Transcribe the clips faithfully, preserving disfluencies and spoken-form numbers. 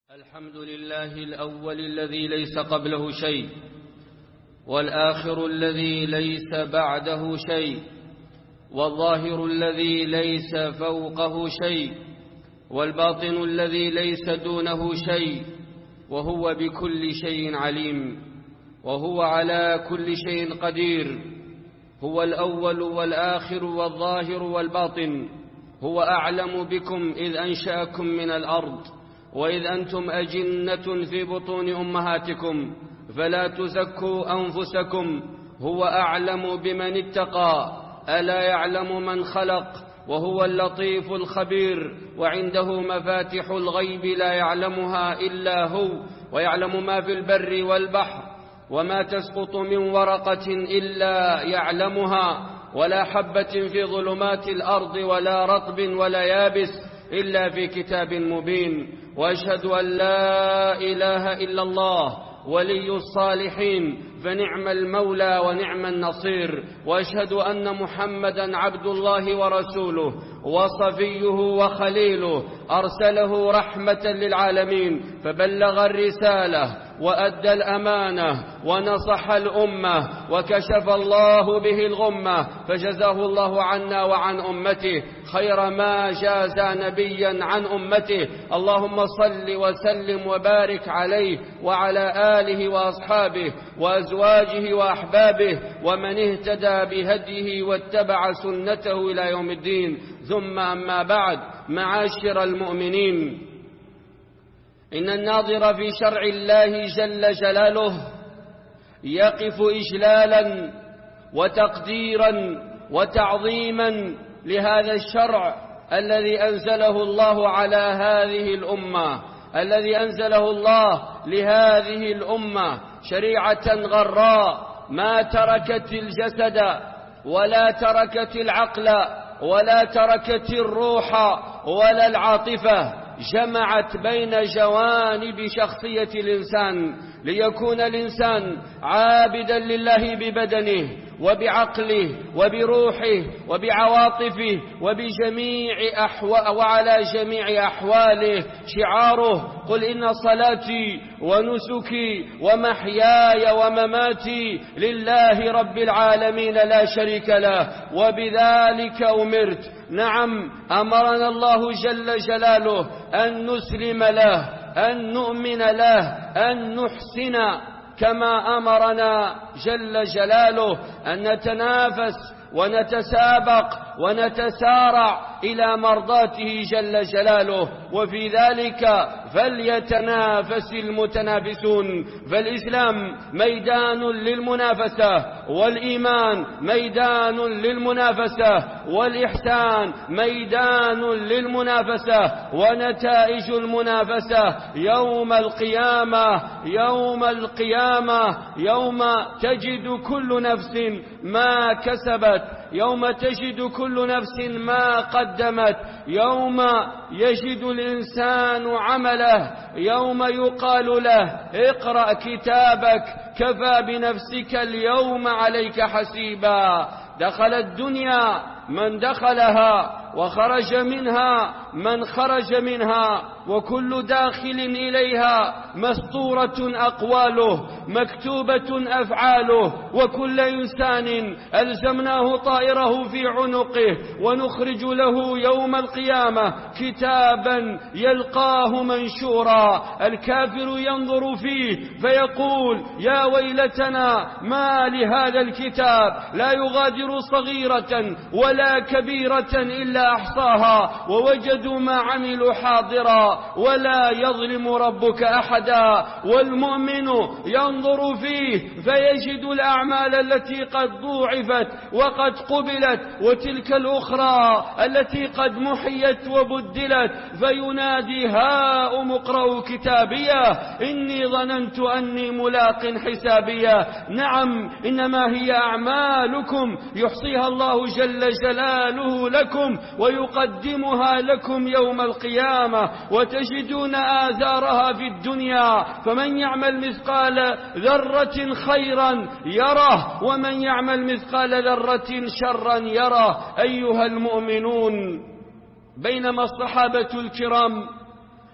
الحمد لله الأول الذي ليس قبله شيء، والآخر الذي ليس بعده شيء، والظاهر الذي ليس فوقه شيء، والباطن الذي ليس دونه شيء، وهو بكل شيء عليم، وهو على كل شيء قدير. هو الأول والآخر والظاهر والباطن. هو أعلم بكم إذ أنشأكم من الأرض وإذ أنتم أجنة في بطون أمهاتكم، فلا تزكوا أنفسكم، هو أعلم بمن اتقى. ألا يعلم من خلق وهو اللطيف الخبير. وعنده مفاتح الغيب لا يعلمها إلا هو، ويعلم ما في البر والبحر، وما تسقط من ورقة إلا يعلمها، ولا حبة في ظلمات الأرض ولا رطب ولا يابس إلا في كتاب مبين. وأشهد أن لا إله إلا الله ولي الصالحين، فنعم المولى ونعم النصير. وأشهد أن محمدا عبد الله ورسوله وصفيه وخليله، أرسله رحمة للعالمين، فبلغ الرسالة وأدى الأمانة ونصح الأمة، وكشف الله به الغمة، فجزاه الله عنا وعن أمته خير ما جاز نبيا عن أمته. اللهم صل وسلم وبارك عليه وعلى آله وأصحابه وأزواجه وأحبابه ومن اهتدى بهديه واتبع سنته إلى يوم الدين. ثم أما بعد، معاشر المؤمنين، إن الناظر في شرع الله جل جلاله يقف إجلالا وتقديرا وتعظيما لهذا الشرع الذي أنزله الله على هذه الأمة، الذي أنزله الله لهذه الأمة، شريعة غراء ما تركت الجسد ولا تركت العقل ولا تركت الروح ولا العاطفة، جمعت بين جوانب شخصية الإنسان ليكون الإنسان عابدا لله ببدنه وبعقله وبروحه وبعواطفه وبجميع أحوال وعلى جميع أحواله. شعاره: قل إن صلاتي ونسكي ومحياي ومماتي لله رب العالمين لا شريك له وبذلك أمرت. نعم، أمرنا الله جل جلاله أن نسلم له، أن نؤمن له، أن نحسن، كما أمرنا جل جلاله أن نتنافس ونتسابق ونتسارع إلى مرضاته جل جلاله، وفي ذلك فليتنافس المتنافسون. فالإسلام ميدان للمنافسة، والإيمان ميدان للمنافسة، والإحسان ميدان للمنافسة، ونتائج المنافسة يوم القيامة يوم القيامة يوم تجد كل نفس ما كسبت، يوم تجد كل نفس ما قدمت، يوم يجد الإنسان عمله، يوم يقال له: اقرأ كتابك كفى بنفسك اليوم عليك حسيبا. دخل الدنيا من دخلها، وخرج منها من خرج منها، وكل داخل إليها مسطورة أقواله، مكتوبة أفعاله، وكل إنسان ألزمناه طائره في عنقه، ونخرج له يوم القيامة كتابا يلقاه منشورا. الكافر ينظر فيه فيقول: يا ويلتنا، ما لهذا الكتاب لا يغادر صغيرة ولا كبيرة إلا أحصاها، ووجدوا ما عملوا حاضرا ولا يظلم ربك أحدا. والمؤمن ينظر فيه فيجد الأعمال التي قد ضوعفت وقد قبلت، وتلك الأخرى التي قد محيت وبدلت، فينادي: هاؤم اقرءوا كتابيه إني ظننت أني ملاق حسابيه. نعم، إنما هي أعمالكم يحصيها الله جل جلاله لكم ويقدمها لكم يوم القيامة، وتجدون آثارها في الدنيا. فمن يعمل مثقال ذرة خيرا يره، ومن يعمل مثقال ذرة شرا يره. أيها المؤمنون، بينما الصحابة الكرام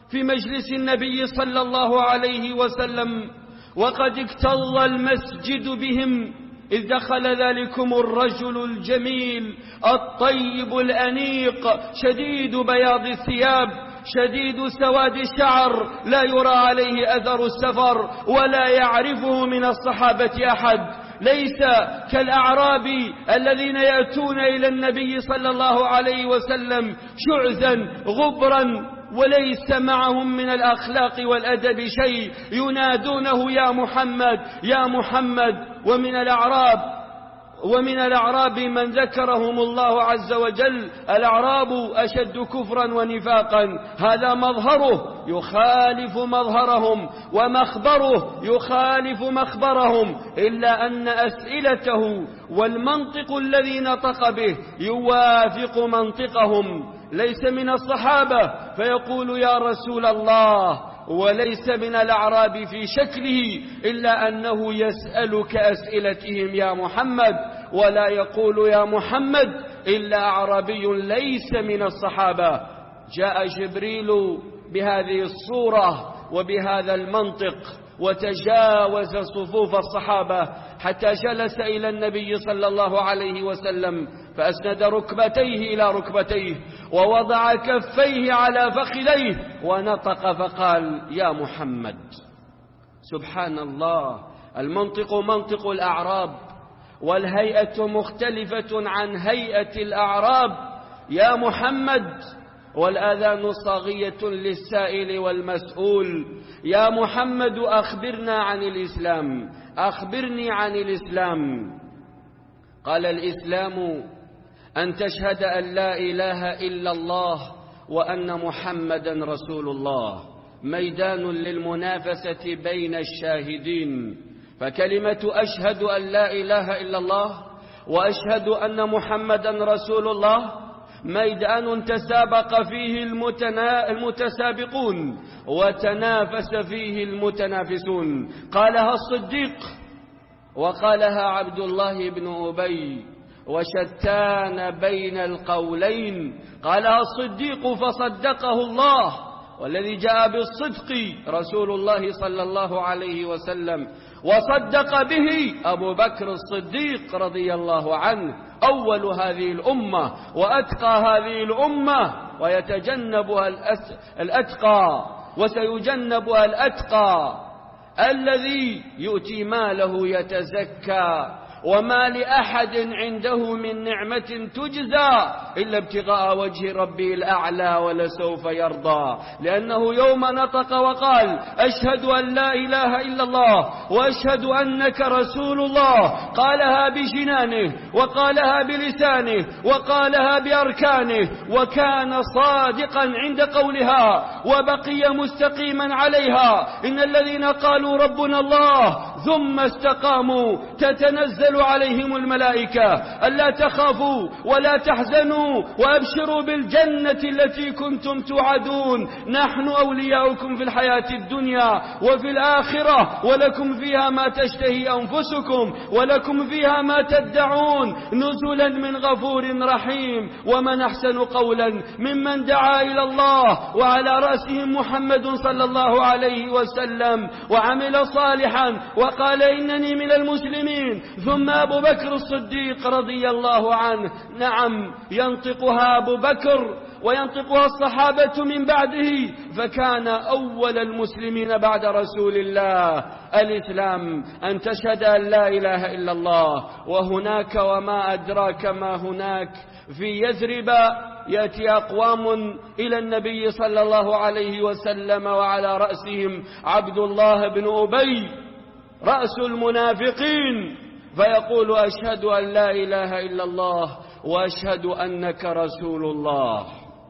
في مجلس النبي صلى الله عليه وسلم وقد اكتظ المسجد بهم، إذ دخل ذلكم الرجل الجميل الطيب الأنيق شديد بياض الثياب شديد سواد الشعر، لا يرى عليه أثر السفر ولا يعرفه من الصحابة أحد، ليس كالأعراب الذين يأتون إلى النبي صلى الله عليه وسلم شعثا غبرا وليس معهم من الأخلاق والأدب شيء، ينادونه يا محمد يا محمد. ومن الأعراب ومن الأعراب من ذكرهم الله عز وجل، الأعراب أشد كفرا ونفاقا، هذا مظهره يخالف مظهرهم ومخبره يخالف مخبرهم، إلا أن أسئلته والمنطق الذي نطق به يوافق منطقهم. ليس من الصحابة فيقول يا رسول الله، وليس من الأعراب في شكله، إلا أنه يسأل كأسئلتهم يا محمد، ولا يقول يا محمد إلا أعرابي ليس من الصحابة. جاء جبريل بهذه الصورة وبهذا المنطق وتجاوز صفوف الصحابة حتى جلس إلى النبي صلى الله عليه وسلم، فأسند ركبتيه إلى ركبتيه ووضع كفيه على فخذيه ونطق فقال يا محمد. سبحان الله، المنطق منطق الأعراب، والهيئة مختلفة عن هيئة الأعراب. يا محمد، والآذان صاغية للسائل والمسؤول. يا محمد أخبرنا عن الإسلام، أخبرني عن الإسلام. قال الإسلام أن تشهد أن لا إله إلا الله وأن محمدا رسول الله. ميدان للمنافسة بين الشاهدين، فكلمة أشهد أن لا إله إلا الله وأشهد أن محمدا رسول الله ميدان تسابق فيه المتسابقون وتنافس فيه المتنافسون. قالها الصديق وقالها عبد الله بن أبي، وشتان بين القولين. قالها الصديق فصدقه الله، والذي جاء بالصدق رسول الله صلى الله عليه وسلم، وصدق به أبو بكر الصديق رضي الله عنه، أول هذه الأمة وأتقى هذه الأمة، ويتجنبها الأتقى وسيجنبها الأتقى الذي يؤتي ماله يتزكى، وما لأحد عنده من نعمة تجزى إلا ابتغاء وجه ربه الأعلى ولسوف يرضى. لأنه يوم نطق وقال أشهد أن لا إله إلا الله وأشهد أنك رسول الله، قالها بجنانه وقالها بلسانه وقالها بأركانه، وكان صادقا عند قولها وبقي مستقيما عليها. إن الذين قالوا ربنا الله ثم استقاموا تتنزل عليهم الملائكة ألا تخافوا ولا تحزنوا وأبشروا بالجنة التي كنتم توعدون، نحن أولياؤكم في الحياة الدنيا وفي الآخرة، ولكم فيها ما تشتهي أنفسكم ولكم فيها ما تدعون، نزلا من غفور رحيم. ومن أحسن قولا ممن دعا إلى الله وعلى رأسهم محمد صلى الله عليه وسلم وعمل صالحا وقال إنني من المسلمين. ثم أبو بكر الصديق رضي الله عنه، نعم ينطقها أبو بكر وينطقها الصحابة من بعده، فكان أول المسلمين بعد رسول الله. الإسلام أن تشهد أن لا إله إلا الله، وهناك وما أدراك ما هناك. في يثرب يأتي أقوام إلى النبي صلى الله عليه وسلم وعلى رأسهم عبد الله بن أبي رأس المنافقين، فيقول أشهد أن لا إله إلا الله وأشهد أنك رسول الله.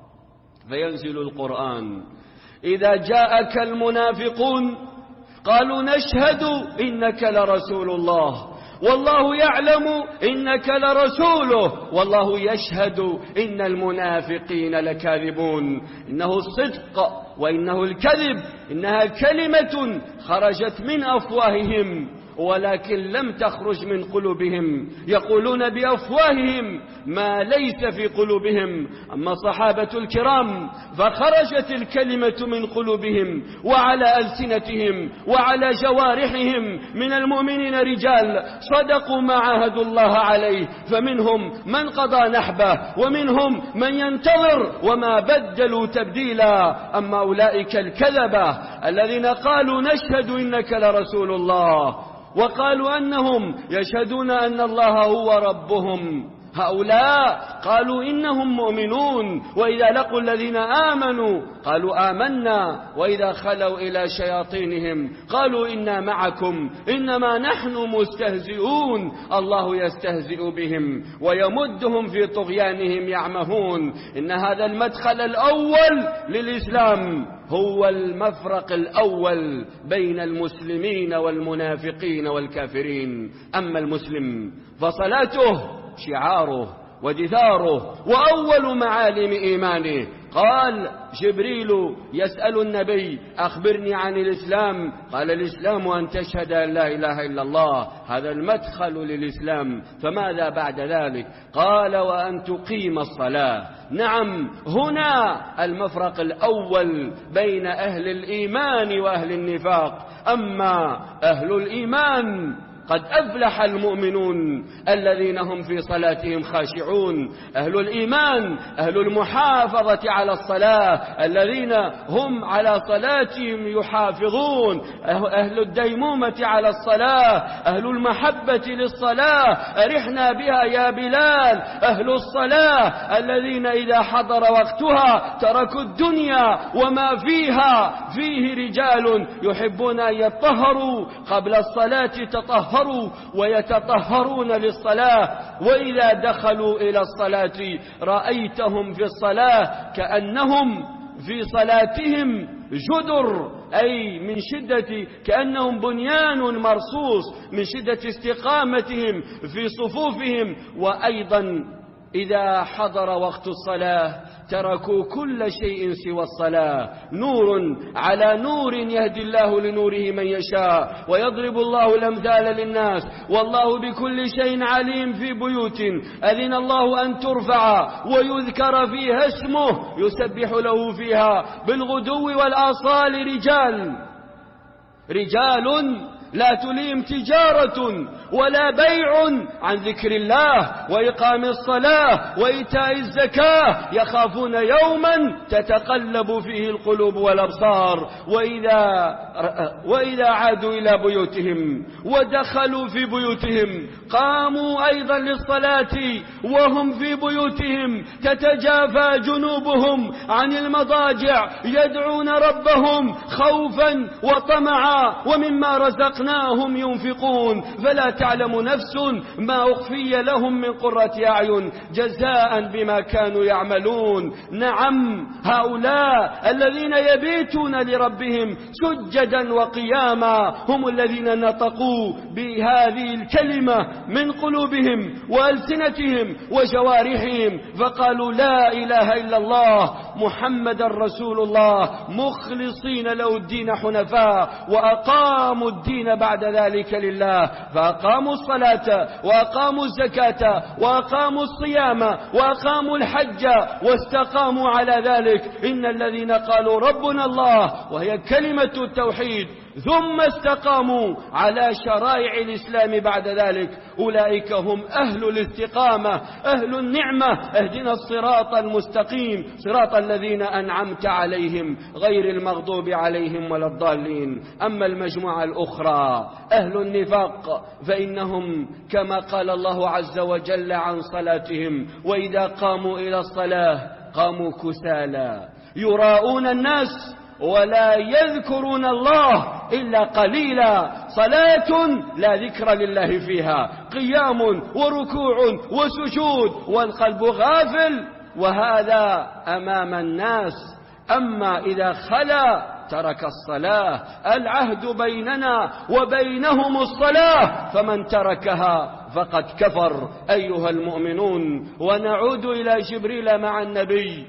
فينزل القرآن إذا جاءك المنافقون قالوا نشهد إنك لرسول الله والله يعلم إنك لرسوله والله يشهد إن المنافقين لكاذبون. إنه الصدق وإنه الكذب، إنها كلمة خرجت من أفواههم ولكن لم تخرج من قلوبهم، يقولون بأفواههم ما ليس في قلوبهم. أما الصحابة الكرام فخرجت الكلمة من قلوبهم وعلى ألسنتهم وعلى جوارحهم. من المؤمنين رجال صدقوا ما عاهدوا الله عليه، فمنهم من قضى نحبه ومنهم من ينتظر وما بدلوا تبديلا. أما أولئك الكذبة الذين قالوا نشهد إنك لرسول الله وقالوا أنهم يشهدون أن الله هو ربهم، هؤلاء قالوا إنهم مؤمنون، وإذا لقوا الذين آمنوا قالوا آمنا، وإذا خلوا إلى شياطينهم قالوا إنا معكم إنما نحن مستهزئون. الله يستهزئ بهم ويمدهم في طغيانهم يعمهون. إن هذا المدخل الأول للإسلام هو المفرق الأول بين المسلمين والمنافقين والكافرين. أما المسلم فصلاته شعاره ودثاره وأول معالم إيمانه. قال جبريل يسأل النبي أخبرني عن الإسلام، قال الإسلام أن تشهد أن لا إله إلا الله، هذا المدخل للإسلام. فماذا بعد ذلك؟ قال وأن تقيم الصلاة. نعم، هنا المفرق الأول بين أهل الإيمان وأهل النفاق. أما أهل الإيمان قد أفلح المؤمنون الذين هم في صلاتهم خاشعون. أهل الإيمان أهل المحافظة على الصلاة الذين هم على صلاتهم يحافظون. أهل الديمومة على الصلاة، أهل المحبة للصلاة، أرحنا بها يا بلال. أهل الصلاة الذين إذا حضر وقتها تركوا الدنيا وما فيها. فيه رجال يحبون أن يطهروا قبل الصلاة تطهروا ويتطهرون للصلاة، وإذا دخلوا إلى الصلاة رأيتهم في الصلاة كأنهم في صلاتهم جدر، أي من شدة كأنهم بنيان مرصوص من شدة استقامتهم في صفوفهم. وأيضا إذا حضر وقت الصلاة تركوا كل شيء سوى الصلاة. نور على نور يهدي الله لنوره من يشاء ويضرب الله الأمثال للناس والله بكل شيء عليم. في بيوت أذن الله أن ترفع ويذكر فيها اسمه يسبح له فيها بالغدو والآصال رجال رجال لا تليهم تجارة ولا بيع عن ذكر الله وإقام الصلاة وإيتاء الزكاة يخافون يوما تتقلب فيه القلوب والأبصار. وإذا, وإذا عادوا إلى بيوتهم ودخلوا في بيوتهم قاموا أيضا للصلاة وهم في بيوتهم، تتجافى جنوبهم عن المضاجع يدعون ربهم خوفا وطمعا ومما رزقناهم ينفقون. فلا تعلم نفس ما أخفي لهم من قرة أعين جزاء بما كانوا يعملون. نعم، هؤلاء الذين يبيتون لربهم سجدا وقياما هم الذين نطقوا بهذه الكلمة من قلوبهم وألسنتهم وجوارحهم، فقالوا لا إله إلا الله محمد رسول الله مخلصين له الدين حنفاء، وأقاموا الدين بعد ذلك لله، فأقاموا الصلاة وأقاموا الزكاة وأقاموا الصيام وأقاموا الحج واستقاموا على ذلك. إن الذين قالوا ربنا الله وهي كلمة التوحيد ثم استقاموا على شرائع الإسلام بعد ذلك أولئك هم أهل الاستقامة أهل النعمة. اهدنا الصراط المستقيم صراط الذين أنعمت عليهم غير المغضوب عليهم ولا الضالين. أما المجموعة الأخرى أهل النفاق فإنهم كما قال الله عز وجل عن صلاتهم وإذا قاموا إلى الصلاة قاموا كسالى يراءون الناس ولا يذكرون الله إلا قليلا. صلاة لا ذكر لله فيها، قيام وركوع وسجود والقلب غافل، وهذا أمام الناس. أما إذا خلا ترك الصلاة، العهد بيننا وبينهم الصلاة، فمن تركها فقد كفر أيها المؤمنون. ونعود إلى جبريل مع النبي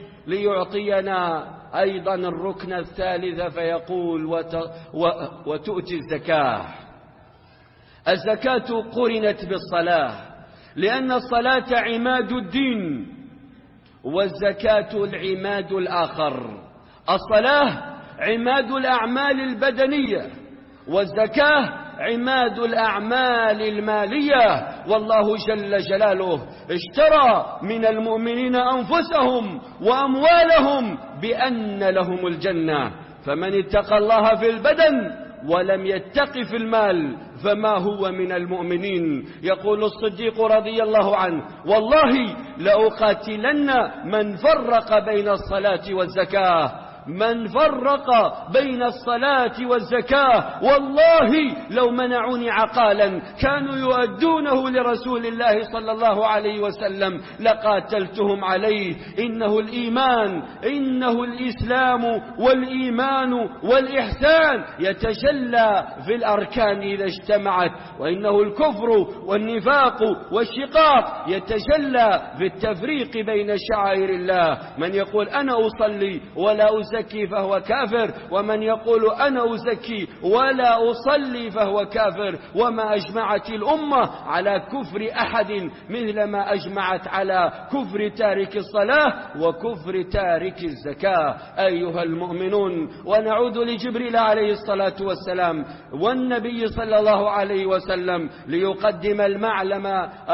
ليعطينا أيضا الركن الثالث فيقول وت... و... وتؤتي الزكاة. الزكاة قرنت بالصلاة، لأن الصلاة عماد الدين، والزكاة العماد الآخر. الصلاة عماد الأعمال البدنية، والزكاة عماد الأعمال المالية. والله جل جلاله اشترى من المؤمنين أنفسهم وأموالهم بأن لهم الجنة، فمن اتقى الله في البدن ولم يتق في المال فما هو من المؤمنين. يقول الصديق رضي الله عنه: والله لأقاتلن من فرق بين الصلاة والزكاة، من فرق بين الصلاة والزكاة، والله لو منعوني عقالا كانوا يؤدونه لرسول الله صلى الله عليه وسلم لقاتلتهم عليه. إنه الإيمان، إنه الإسلام والإيمان والإحسان يتجلى في الأركان إذا اجتمعت، وإنه الكفر والنفاق والشقاق يتجلى في التفريق بين شعائر الله. من يقول أنا أصلي ولا أزكي فهو كافر، ومن يقول أنا أزكي ولا أصلي فهو كافر. وما أجمعت الأمة على كفر أحد مثل ما أجمعت على كفر تارك الصلاة وكفر تارك الزكاة. أيها المؤمنون، ونعود لجبريل عليه الصلاة والسلام والنبي صلى الله عليه وسلم ليقدم المعلم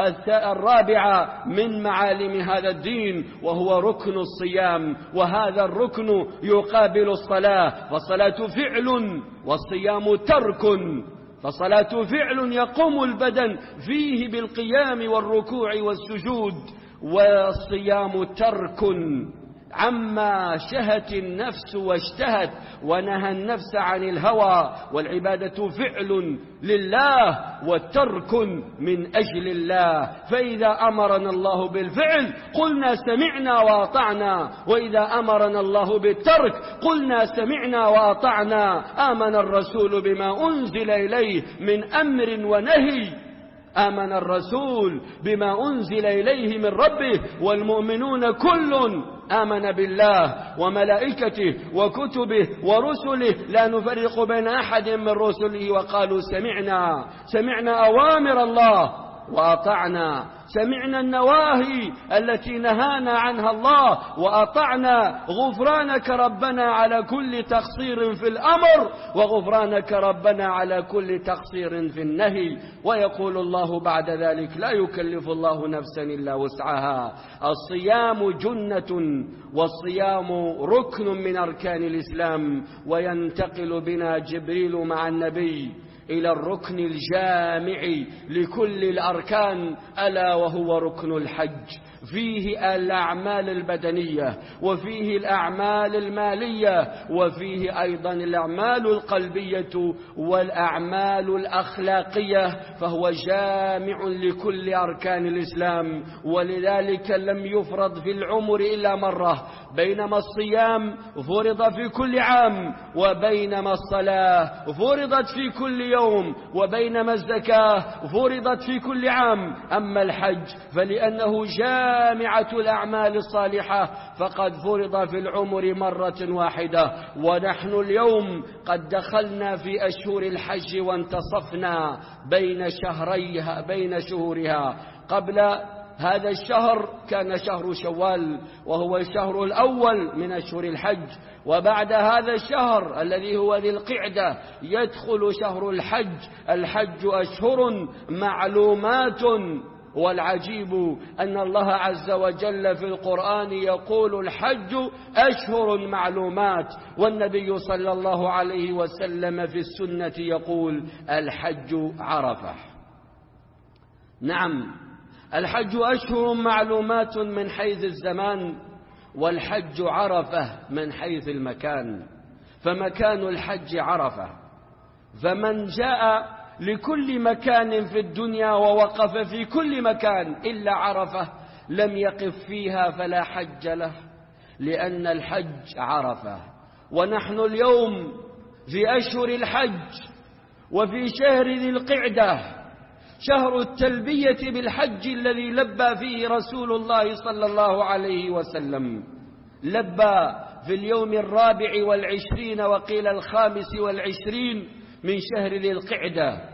الرابع من معالم هذا الدين، وهو ركن الصيام. وهذا الركن يقابل الصلاة، فالصلاة فعل والصيام ترك. فالصلاة فعل يقوم البدن فيه بالقيام والركوع والسجود، والصيام ترك عما شهت النفس واشتهت ونهى النفس عن الهوى. والعبادة فعل لله والترك من أجل الله. فإذا أمرنا الله بالفعل قلنا سمعنا وأطعنا، وإذا أمرنا الله بالترك قلنا سمعنا وأطعنا. آمن الرسول بما أنزل إليه من أمر ونهي، آمن الرسول بما أنزل إليه من ربه والمؤمنون كل آمن بالله وملائكته وكتبه ورسله لا نفرق بين أحد من رسله، وقالوا سمعنا سمعنا أوامر الله وأطعنا، سمعنا النواهي التي نهانا عنها الله وأطعنا. غفرانك ربنا على كل تقصير في الأمر، وغفرانك ربنا على كل تقصير في النهي. ويقول الله بعد ذلك: لا يكلف الله نفسا إلا وسعها. الصيام جنة، والصيام ركن من أركان الإسلام. وينتقل بنا جبريل مع النبي إلى الركن الجامع لكل الأركان، ألا وهو ركن الحج. فيه الأعمال البدنية، وفيه الأعمال المالية، وفيه أيضا الأعمال القلبية والأعمال الأخلاقية، فهو جامع لكل أركان الإسلام. ولذلك لم يفرض في العمر إلا مرة، بينما الصيام فرض في كل عام، وبينما الصلاة فرضت في كل يوم، وبينما الزكاة فرضت في كل عام. أما الحج فلأنه جامعة الأعمال الصالحة فقد فرض في العمر مرة واحدة. ونحن اليوم قد دخلنا في أشهر الحج وانتصفنا بين شهريها بين شهورها. قبل هذا الشهر كان شهر شوال، وهو الشهر الأول من أشهر الحج. وبعد هذا الشهر الذي هو ذي القعدة يدخل شهر الحج. الحج أشهر معلومات، والعجيب أن الله عز وجل في القرآن يقول الحج أشهر معلومات، والنبي صلى الله عليه وسلم في السنة يقول الحج عرفة. نعم، الحج أشهر معلومات من حيث الزمان، والحج عرفة من حيث المكان. فمكان الحج عرفة، فمن جاء لكل مكان في الدنيا ووقف في كل مكان إلا عرفة لم يقف فيها فلا حج له، لأن الحج عرفة. ونحن اليوم في أشهر الحج، وفي شهر ذي القعدة، شهر التلبية بالحج الذي لبى فيه رسول الله صلى الله عليه وسلم. لبى في اليوم الرابع والعشرين وقيل الخامس والعشرين من شهر ذي القعدة،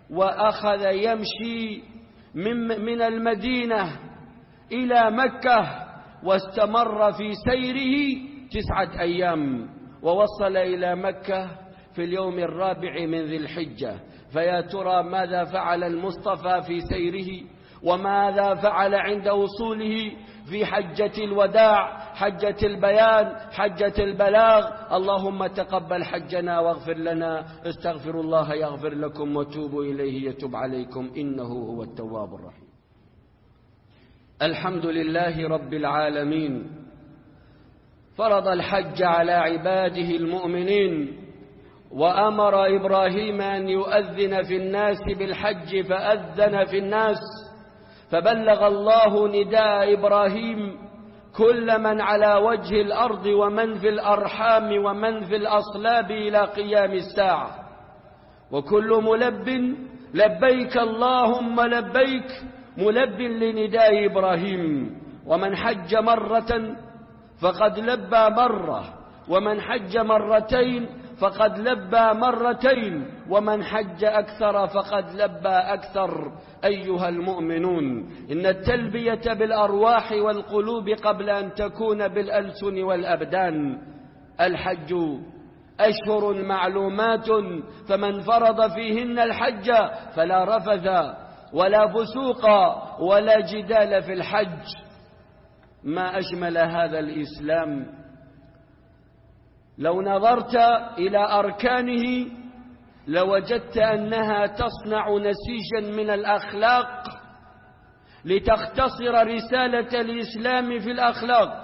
وأخذ يمشي من, من المدينة إلى مكة، واستمر في سيره تسعة أيام، ووصل إلى مكة في اليوم الرابع من ذي الحجة. فيا ترى ماذا فعل المصطفى في سيره، وماذا فعل عند وصوله في حجة الوداع، حجة البيان، حجة البلاغ؟ اللهم تقبل حجنا واغفر لنا. استغفروا الله يغفر لكم وتوبوا إليه يتوب عليكم إنه هو التواب الرحيم. الحمد لله رب العالمين، فرض الحج على عباده المؤمنين، وأمر إبراهيم أن يؤذن في الناس بالحج فأذن في الناس، فبلغ الله نداء إبراهيم كل من على وجه الأرض ومن في الأرحام ومن في الأصلاب إلى قيام الساعة، وكل ملب لبيك اللهم لبيك ملب لنداء إبراهيم. ومن حج مرة فقد لبى مرة، ومن حج مرتين فقد لبى مرتين، ومن حج أكثر فقد لبى أكثر. أيها المؤمنون، إن التلبية بالأرواح والقلوب قبل أن تكون بالألسن والأبدان. الحج أشهر معلومات، فمن فرض فيهن الحج فلا رفث ولا فسوق ولا جدال في الحج. ما أجمل هذا الإسلام! لو نظرت إلى أركانه لوجدت أنها تصنع نسيجا من الأخلاق لتختصر رسالة الإسلام في الأخلاق.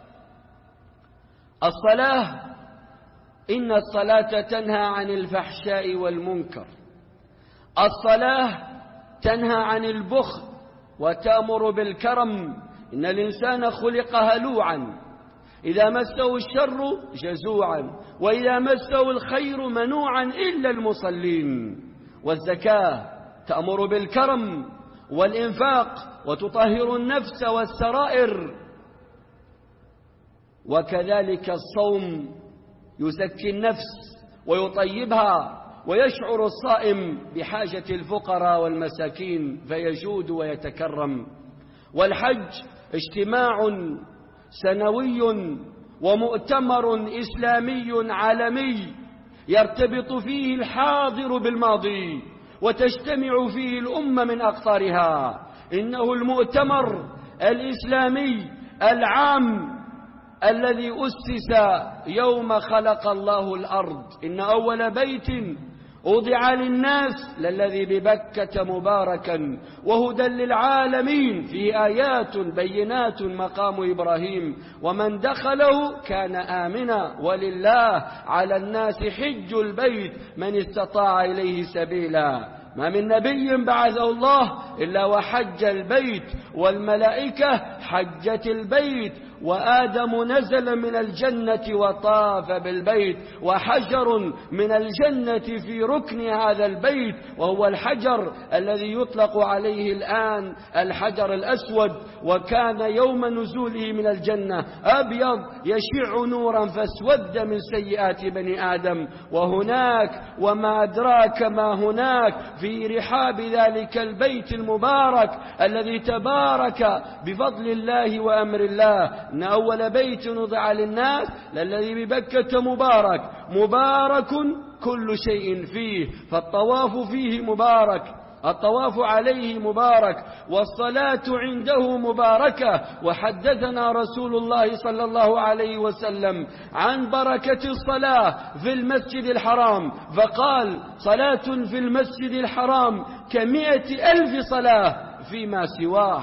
الصلاة، إن الصلاة تنهى عن الفحشاء والمنكر. الصلاة تنهى عن البخل وتأمر بالكرم. إن الإنسان خلق هلوعا، إذا مسه الشر جزوعا، وإذا مسه الخير منوعا إلا المصلين. والزكاة تأمر بالكرم والإنفاق وتطهر النفس والسرائر. وكذلك الصوم يزكي النفس ويطيبها، ويشعر الصائم بحاجة الفقراء والمساكين فيجود ويتكرم. والحج اجتماع سنوي ومؤتمر إسلامي عالمي يرتبط فيه الحاضر بالماضي، وتجتمع فيه الأمة من أقطارها. إنه المؤتمر الإسلامي العام الذي أسس يوم خلق الله الأرض. إن أول بيت وضع للناس للذي ببكة مباركا وهدى للعالمين، فيه آيات بينات مقام إبراهيم، ومن دخله كان آمنا، ولله على الناس حج البيت من استطاع إليه سبيلا. ما من نبي بعثه الله إلا وحج البيت، والملائكة حجت البيت، وآدم نزل من الجنة وطاف بالبيت، وحجر من الجنة في ركن هذا البيت، وهو الحجر الذي يطلق عليه الآن الحجر الأسود، وكان يوم نزوله من الجنة أبيض يشع نورا فاسود من سيئات بني آدم. وهناك وما أدراك ما هناك في رحاب ذلك البيت المبارك الذي تبارك بفضل الله وأمر الله. إن أول بيت وضع للناس للذي ببكة مبارك، مبارك كل شيء فيه، فالطواف فيه مبارك، الطواف عليه مبارك، والصلاة عنده مباركة. وحدثنا رسول الله صلى الله عليه وسلم عن بركة الصلاة في المسجد الحرام، فقال: صلاة في المسجد الحرام كمئة ألف صلاة فيما سواه.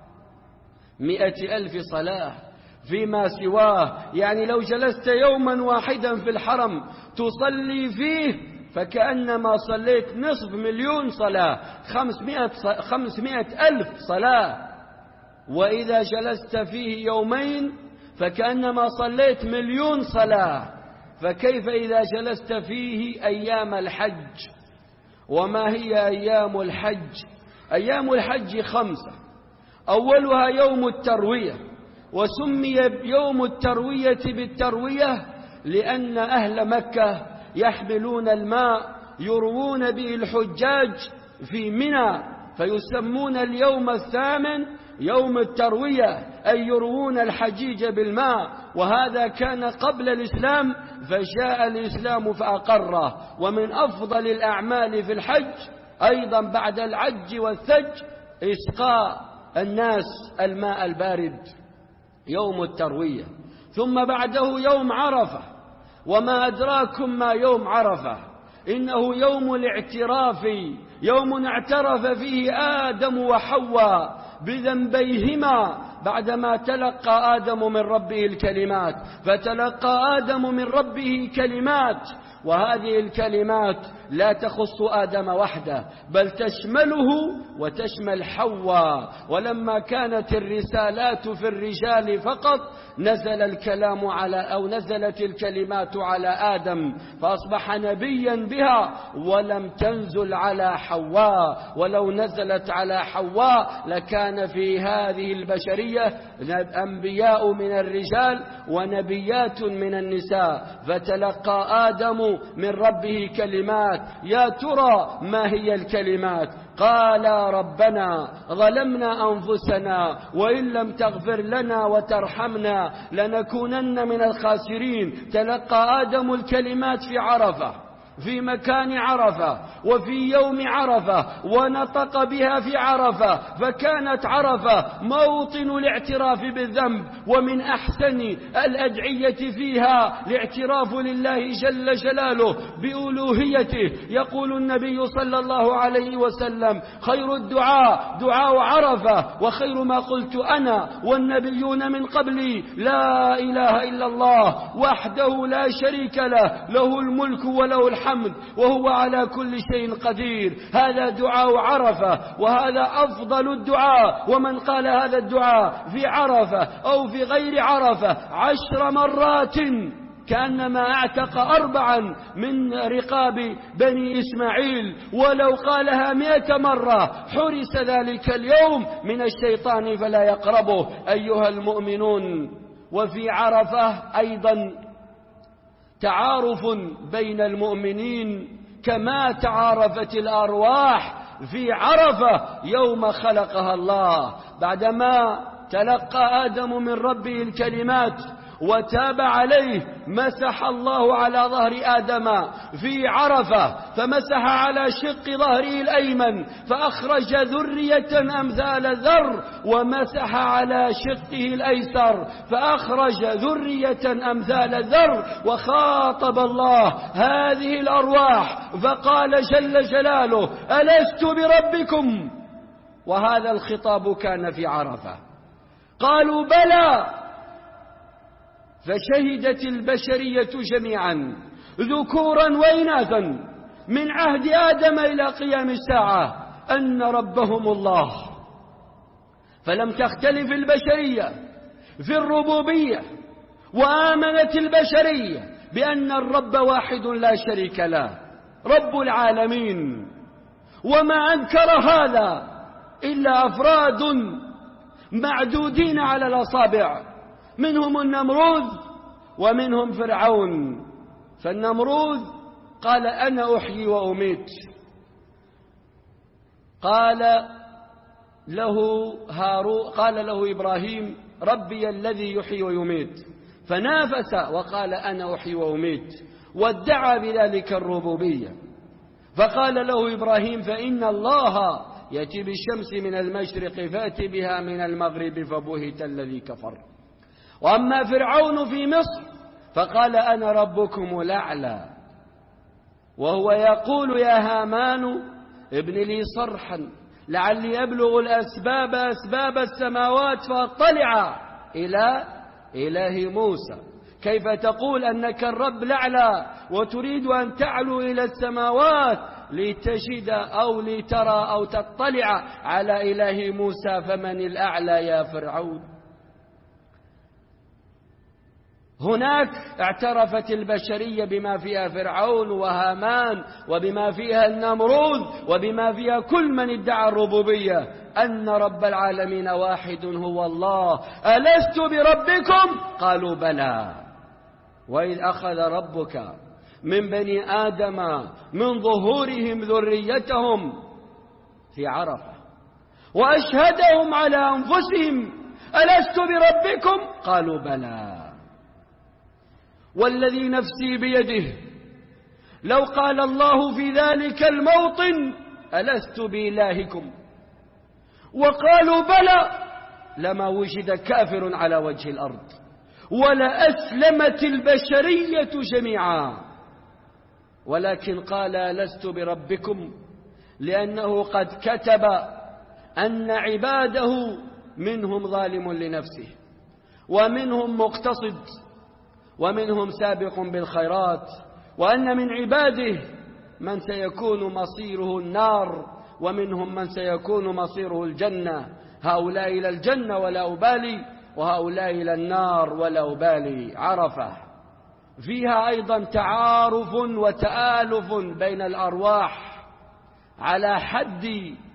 مئة ألف صلاة فيما سواه، يعني لو جلست يوما واحدا في الحرم تصلي فيه فكأنما صليت نصف مليون صلاة، خمسمائة, خمسمائة ألف صلاة. وإذا جلست فيه يومين فكأنما صليت مليون صلاة، فكيف إذا جلست فيه أيام الحج؟ وما هي أيام الحج؟ أيام الحج خمسة، أولها يوم التروية، وسمي يوم التروية بالتروية لأن أهل مكة يحملون الماء يروون به الحجاج في منى، فيسمون اليوم الثامن يوم التروية، أي يروون الحجيج بالماء. وهذا كان قبل الإسلام، فجاء الإسلام فأقره. ومن أفضل الأعمال في الحج أيضا بعد العج والثج إسقاء الناس الماء البارد يوم التروية. ثم بعده يوم عرفة، وما أدراكم ما يوم عرفة؟ إنه يوم الاعتراف، يوم اعترف فيه آدم وحواء بذنبيهما بعدما تلقى آدم من ربه الكلمات. فتلقى آدم من ربه كلمات، وهذه الكلمات لا تخص آدم وحده بل تشمله وتشمل حواء. ولما كانت الرسالات في الرجال فقط نزل الكلام على أو نزلت الكلمات على آدم فأصبح نبيا بها، ولم تنزل على حواء. ولو نزلت على حواء لكان في هذه البشرية أنبياء من الرجال ونبيات من النساء. فتلقى آدم من ربه كلمات. يا ترى ما هي الكلمات؟ قال ربنا ظلمنا أنفسنا وإن لم تغفر لنا وترحمنا لنكونن من الخاسرين. تلقى آدم الكلمات في عرفة، في مكان عرفة وفي يوم عرفة، ونطق بها في عرفة، فكانت عرفة موطن الاعتراف بالذنب. ومن أحسن الأدعية فيها الاعتراف لله جل جلاله بألوهيته. يقول النبي صلى الله عليه وسلم: خير الدعاء دعاء عرفة، وخير ما قلت أنا والنبيون من قبلي لا إله إلا الله وحده لا شريك له، له الملك وله الحمد الحمد وهو على كل شيء قدير. هذا دعاء عرفة، وهذا أفضل الدعاء. ومن قال هذا الدعاء في عرفة أو في غير عرفة عشر مرات كأنما اعتق أربعا من رقاب بني إسماعيل. ولو قالها مئة مرة حرس ذلك اليوم من الشيطان فلا يقربه. أيها المؤمنون، وفي عرفة أيضا تعارف بين المؤمنين كما تعارفت الأرواح في عرفة يوم خلقها الله. بعدما تلقى آدم من ربه الكلمات وتاب عليه مسح الله على ظهر آدم في عرفة، فمسح على شق ظهره الأيمن فأخرج ذرية أمثال ذر، ومسح على شقه الأيسر فأخرج ذرية أمثال ذر. وخاطب الله هذه الأرواح فقال جل جلاله: ألست بربكم؟ وهذا الخطاب كان في عرفة. قالوا: بلى. فشهدت البشرية جميعا ذكورا وإناثا من عهد آدم إلى قيام الساعة أن ربهم الله. فلم تختلف البشرية في الربوبية، وآمنت البشرية بأن الرب واحد لا شريك له، رب العالمين. وما أنكر هذا إلا أفراد معدودين على الأصابع، منهم النمرود ومنهم فرعون. فالنمرود قال: أنا أحيي وأميت. قال له هارون قال له إبراهيم: ربي الذي يحيي ويميت. فنافس وقال: أنا أحيي وأميت، وادعى بذلك الربوبية. فقال له إبراهيم: فإن الله يأتي بالشمس من المشرق فأت بها من المغرب، فبهت الذي كفر. وأما فرعون في مصر فقال: أنا ربكم الأعلى، وهو يقول: يا هامان ابن لي صرحا لعلي أبلغ الأسباب أسباب السماوات فأطلع إلى إله موسى. كيف تقول أنك الرب الأعلى وتريد أن تعلو إلى السماوات لتجد أو لترى أو تطلع على إله موسى؟ فمن الأعلى يا فرعون؟ هناك اعترفت البشرية بما فيها فرعون وهامان وبما فيها النمرود وبما فيها كل من ادعى الربوبية أن رب العالمين واحد هو الله. ألست بربكم؟ قالوا: بلى. وإذ أخذ ربك من بني آدم من ظهورهم ذريتهم في عرفة، وأشهدهم على أنفسهم: ألست بربكم؟ قالوا بلى. والذي نفسي بيده لو قال الله في ذلك الموطن: ألست بإلهكم؟ وقالوا بلى، لما وجد كافر على وجه الأرض، ولأسلمت البشرية جميعا. ولكن قال: لست بربكم، لأنه قد كتب أن عباده منهم ظالم لنفسه، ومنهم مقتصد، ومنهم سابق بالخيرات، وأن من عباده من سيكون مصيره النار، ومنهم من سيكون مصيره الجنة. هؤلاء إلى الجنة ولا أبالي، وهؤلاء إلى النار ولا أبالي. عرفة فيها أيضا تعارف وتآلف بين الأرواح على حد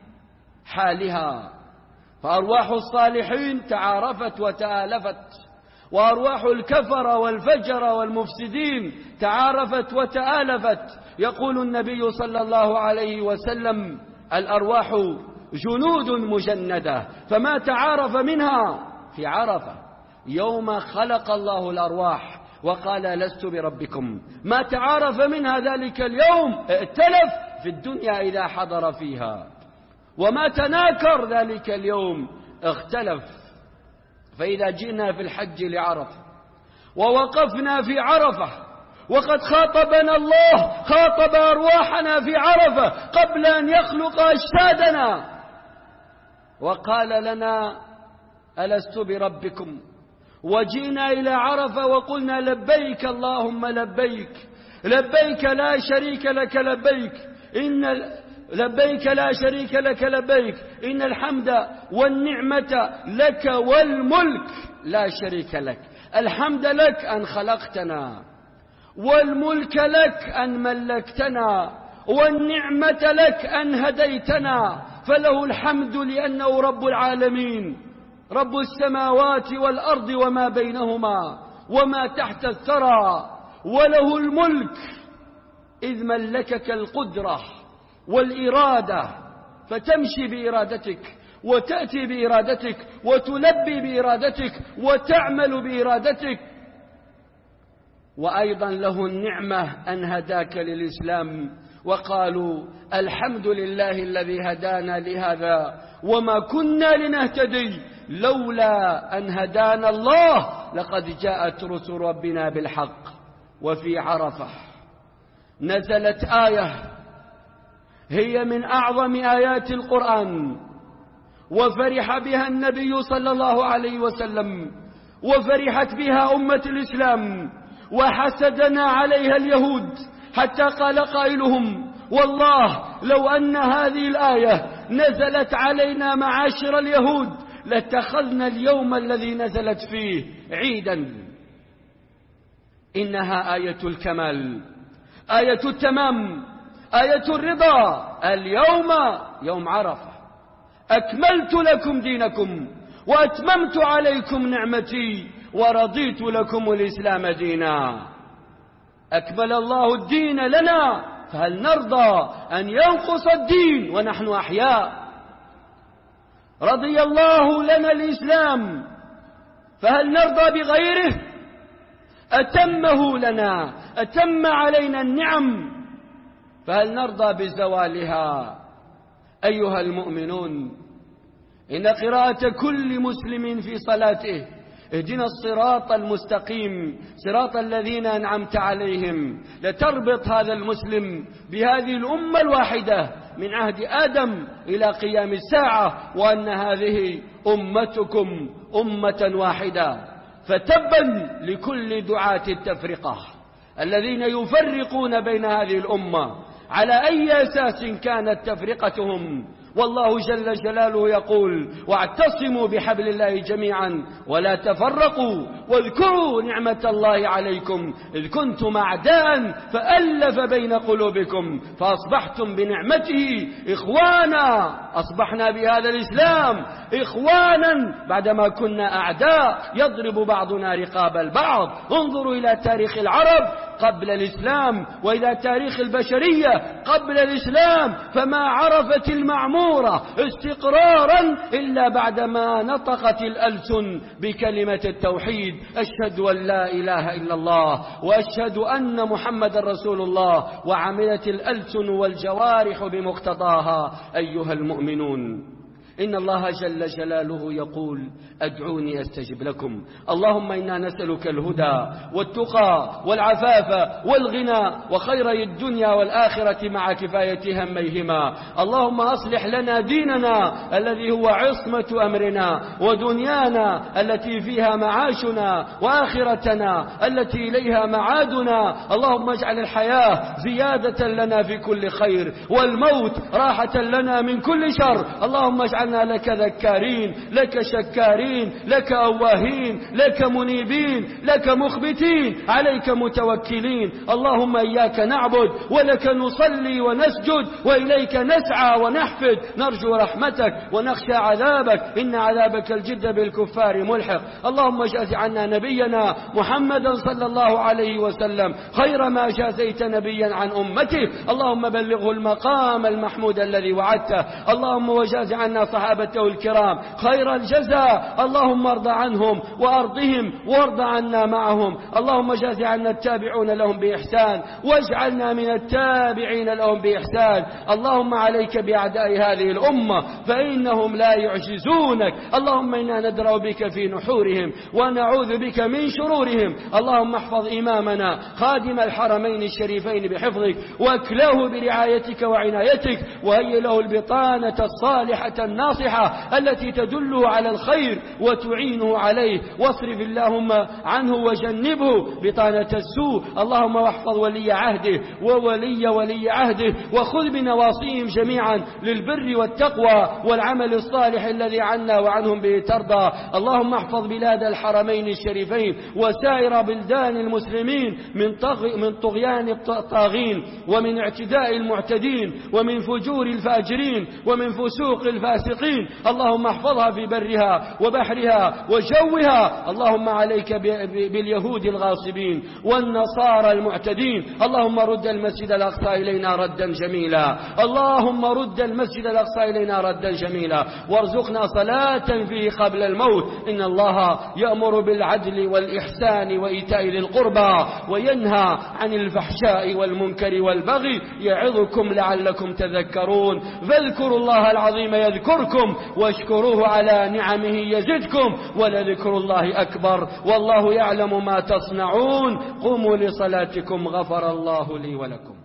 حالها، فأرواح الصالحين تعارفت وتآلفت، وأرواح الكفر والفجر والمفسدين تعارفت وتآلفت. يقول النبي صلى الله عليه وسلم: الأرواح جنود مجندة، فما تعارف منها في عرفة يوم خلق الله الأرواح وقال: لست بربكم. ما تعارف منها ذلك اليوم ائتلف في الدنيا إذا حضر فيها، وما تناكر ذلك اليوم اختلف. فإذا جئنا في الحج لعرفة ووقفنا في عرفة، وقد خاطبنا الله، خاطب أرواحنا في عرفة قبل أن يخلق أجسادنا، وقال لنا: ألست بربكم؟ وجئنا إلى عرفة وقلنا: لبيك اللهم لبيك، لبيك لا شريك لك لبيك، إن لبيك لا شريك لك لبيك، إن الحمد والنعمة لك والملك لا شريك لك. الحمد لك أن خلقتنا، والملك لك أن ملكتنا، والنعمة لك أن هديتنا. فله الحمد لأنه رب العالمين، رب السماوات والأرض وما بينهما وما تحت الثرى. وله الملك إذ ملكك القدرة والإرادة، فتمشي بإرادتك، وتأتي بإرادتك، وتلبي بإرادتك، وتعمل بإرادتك. وأيضا له النعمة أن هداك للإسلام، وقالوا: الحمد لله الذي هدانا لهذا وما كنا لنهتدي لولا أن هدانا الله، لقد جاءت رسل ربنا بالحق. وفي عرفة نزلت آية هي من أعظم آيات القرآن، وفرح بها النبي صلى الله عليه وسلم، وفرحت بها أمة الإسلام، وحسدنا عليها اليهود، حتى قال قائلهم: والله لو أن هذه الآية نزلت علينا معاشر اليهود لاتخذنا اليوم الذي نزلت فيه عيدا. إنها آية الكمال، آية التمام، آية الرضا. اليوم يوم عرفة أكملت لكم دينكم وأتممت عليكم نعمتي ورضيت لكم الإسلام دينا. أكمل الله الدين لنا، فهل نرضى أن ينقص الدين ونحن أحياء؟ رضي الله لنا الإسلام، فهل نرضى بغيره؟ أتمه لنا، أتم علينا النعم، فهل نرضى بزوالها؟ أيها المؤمنون، إن قراءة كل مسلم في صلاته: اهدنا الصراط المستقيم صراط الذين أنعمت عليهم، لتربط هذا المسلم بهذه الأمة الواحدة من عهد آدم إلى قيام الساعة، وأن هذه أمتكم أمة واحدة. فتبا لكل دعاة التفرقة الذين يفرقون بين هذه الأمة على أي أساس كانت تفرقتهم. والله جل جلاله يقول: واعتصموا بحبل الله جميعا ولا تفرقوا واذكروا نعمة الله عليكم إذ كنتم أعداء فألف بين قلوبكم فأصبحتم بنعمته إخوانا. أصبحنا بهذا الإسلام إخوانا بعدما كنا أعداء يضرب بعضنا رقاب البعض. انظروا إلى تاريخ العرب قبل الإسلام، وإلى تاريخ البشرية قبل الإسلام، فما عرفت المعمول معمورة استقرارا إلا بعدما نطقت الألسن بكلمة التوحيد: أشهد أن لا إله إلا الله وأشهد أن محمد رسول الله، وعملت الألسن والجوارح بمقتضاها. أيها المؤمنون، إن الله جل جلاله يقول: أدعوني أستجب لكم. اللهم إنا نسألك الهدى والتقى والعفاف والغنى وخيري الدنيا والآخرة مع كفاية هميهما. اللهم أصلح لنا ديننا الذي هو عصمة أمرنا، ودنيانا التي فيها معاشنا، وآخرتنا التي إليها معادنا. اللهم اجعل الحياة زيادة لنا في كل خير، والموت راحة لنا من كل شر. اللهم اجعل لك ذكارين، لك شكارين، لك أواهين، لك منيبين، لك مخبتين، عليك متوكلين. اللهم إياك نعبد ولك نصلي ونسجد، وإليك نسعى ونحفد، نرجو رحمتك ونخشى عذابك، إن عذابك الجد بالكفار ملحق. اللهم اجز عنا نبينا محمدا صلى الله عليه وسلم خير ما جازيت نبيا عن أمته. اللهم بلغه المقام المحمود الذي وعدته. اللهم وجاز عنا صحابته الكرام خير الجزاء. اللهم ارض عنهم وارضهم وارض عنا معهم. اللهم جاز عنا التابعون لهم بإحسان، واجعلنا من التابعين لهم بإحسان. اللهم عليك بأعداء هذه الأمة فإنهم لا يعجزونك. اللهم إنا ندرأ بك في نحورهم ونعوذ بك من شرورهم. اللهم احفظ إمامنا خادم الحرمين الشريفين بحفظك، واكله برعايتك وعنايتك، وهيئ له البطانة الصالحة الناصحة التي تدله على الخير وتعينه عليه، واصرف اللهم عنه وجنبه بطانة السوء. اللهم واحفظ ولي عهده وولي ولي عهده، وخذ بنواصيهم جميعا للبر والتقوى والعمل الصالح الذي عنا وعنهم به ترضى. اللهم احفظ بلاد الحرمين الشريفين وسائر بلدان المسلمين من طغ من طغيان الطاغين، ومن اعتداء المعتدين، ومن فجور الفاجرين، ومن فسوق الفاسقين. اللهم احفظها في برها وبحرها وجوها. اللهم عليك باليهود الغاصبين والنصارى المعتدين. اللهم رد المسجد الأقصى إلينا ردا جميلا. اللهم رد المسجد الأقصى إلينا ردا جميلا، وارزقنا صلاة فيه قبل الموت. إن الله يأمر بالعدل والإحسان وإيتاء ذي القربى، وينهى عن الفحشاء والمنكر والبغي، يعظكم لعلكم تذكرون. فاذكروا الله العظيم يذكركم، واشكروه على نعمه يزدكم، ولذكر الله أكبر، والله يعلم ما تصنعون. قوموا لصلاتكم غفر الله لي ولكم.